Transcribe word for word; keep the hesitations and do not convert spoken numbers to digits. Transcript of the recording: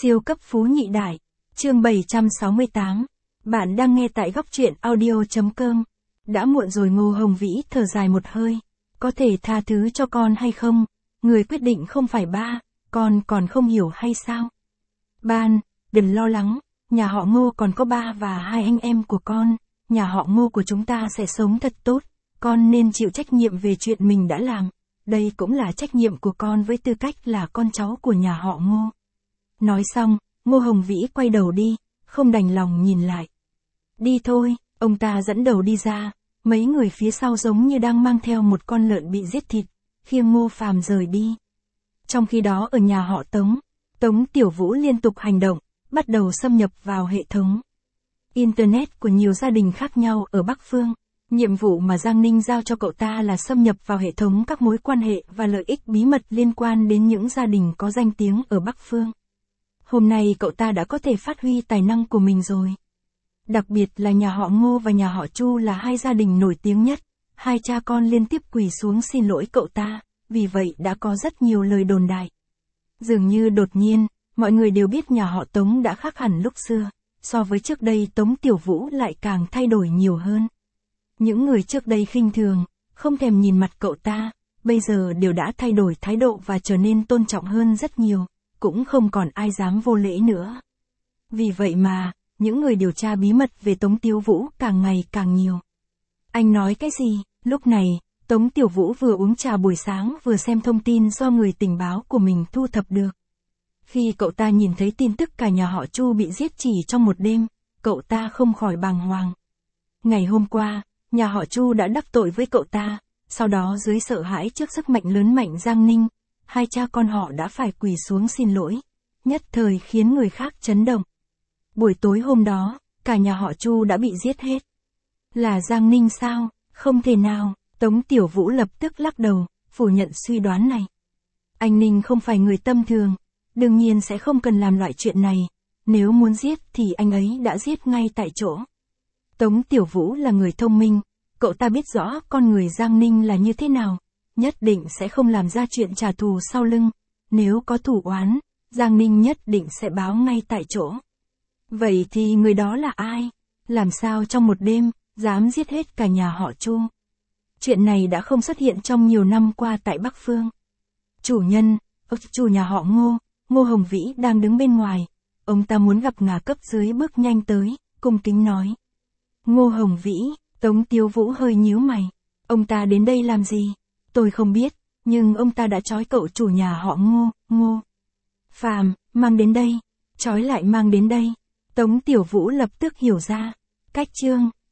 Siêu cấp phú nhị đại. Chương bảy trăm sáu mươi tám. Bạn đang nghe tại góc truyện audio.com. Đã muộn rồi, Ngô Hồng Vĩ thở dài một hơi. Có thể tha thứ cho con hay không? Người quyết định không phải ba, con còn không hiểu hay sao? Ban, đừng lo lắng, nhà họ Ngô còn có ba và hai anh em của con, nhà họ Ngô của chúng ta sẽ sống thật tốt, con nên chịu trách nhiệm về chuyện mình đã làm. Đây cũng là trách nhiệm của con với tư cách là con cháu của nhà họ Ngô. Nói xong, Ngô Hồng Vĩ quay đầu đi, không đành lòng nhìn lại. Đi thôi, ông ta dẫn đầu đi ra, mấy người phía sau giống như đang mang theo một con lợn bị giết thịt, khiêng Ngô Phàm rời đi. Trong khi đó ở nhà họ Tống, Tống Tiểu Vũ liên tục hành động, bắt đầu xâm nhập vào hệ thống Internet của nhiều gia đình khác nhau ở Bắc Phương. Nhiệm vụ mà Giang Ninh giao cho cậu ta là xâm nhập vào hệ thống các mối quan hệ và lợi ích bí mật liên quan đến những gia đình có danh tiếng ở Bắc Phương. Hôm nay cậu ta đã có thể phát huy tài năng của mình rồi. Đặc biệt là nhà họ Ngô và nhà họ Chu là hai gia đình nổi tiếng nhất, hai cha con liên tiếp quỳ xuống xin lỗi cậu ta, vì vậy đã có rất nhiều lời đồn đại. Dường như đột nhiên, mọi người đều biết nhà họ Tống đã khác hẳn lúc xưa, so với trước đây Tống Tiểu Vũ lại càng thay đổi nhiều hơn. Những người trước đây khinh thường, không thèm nhìn mặt cậu ta, bây giờ đều đã thay đổi thái độ và trở nên tôn trọng hơn rất nhiều, cũng không còn ai dám vô lễ nữa. Vì vậy mà, những người điều tra bí mật về Tống Tiểu Vũ càng ngày càng nhiều. Anh nói cái gì? Lúc này, Tống Tiểu Vũ vừa uống trà buổi sáng vừa xem thông tin do người tình báo của mình thu thập được. Khi cậu ta nhìn thấy tin tức cả nhà họ Chu bị giết chỉ trong một đêm, cậu ta không khỏi bàng hoàng. Ngày hôm qua, nhà họ Chu đã đắc tội với cậu ta, sau đó dưới sợ hãi trước sức mạnh lớn mạnh Giang Ninh, hai cha con họ đã phải quỳ xuống xin lỗi, nhất thời khiến người khác chấn động. Buổi tối hôm đó, cả nhà họ Chu đã bị giết hết. Là Giang Ninh sao? Không thể nào, Tống Tiểu Vũ lập tức lắc đầu, phủ nhận suy đoán này. Anh Ninh không phải người tâm thường, đương nhiên sẽ không cần làm loại chuyện này, nếu muốn giết thì anh ấy đã giết ngay tại chỗ. Tống Tiểu Vũ là người thông minh, cậu ta biết rõ con người Giang Ninh là như thế nào, nhất định sẽ không làm ra chuyện trả thù sau lưng, nếu có thù oán, Giang Ninh nhất định sẽ báo ngay tại chỗ. Vậy thì người đó là ai? Làm sao trong một đêm, dám giết hết cả nhà họ Chu? Chuyện này đã không xuất hiện trong nhiều năm qua tại Bắc Phương. Chủ nhân, chủ nhà họ Ngô, Ngô Hồng Vĩ đang đứng bên ngoài, ông ta muốn gặp ngà cấp dưới bước nhanh tới, cung kính nói. Ngô Hồng Vĩ, Tống Tiểu Vũ hơi nhíu mày, ông ta đến đây làm gì? Tôi không biết, nhưng ông ta đã trói cậu chủ nhà họ Ngô, Ngô Phàm, mang đến đây, trói lại mang đến đây. Tống Tiểu Vũ lập tức hiểu ra, cách chương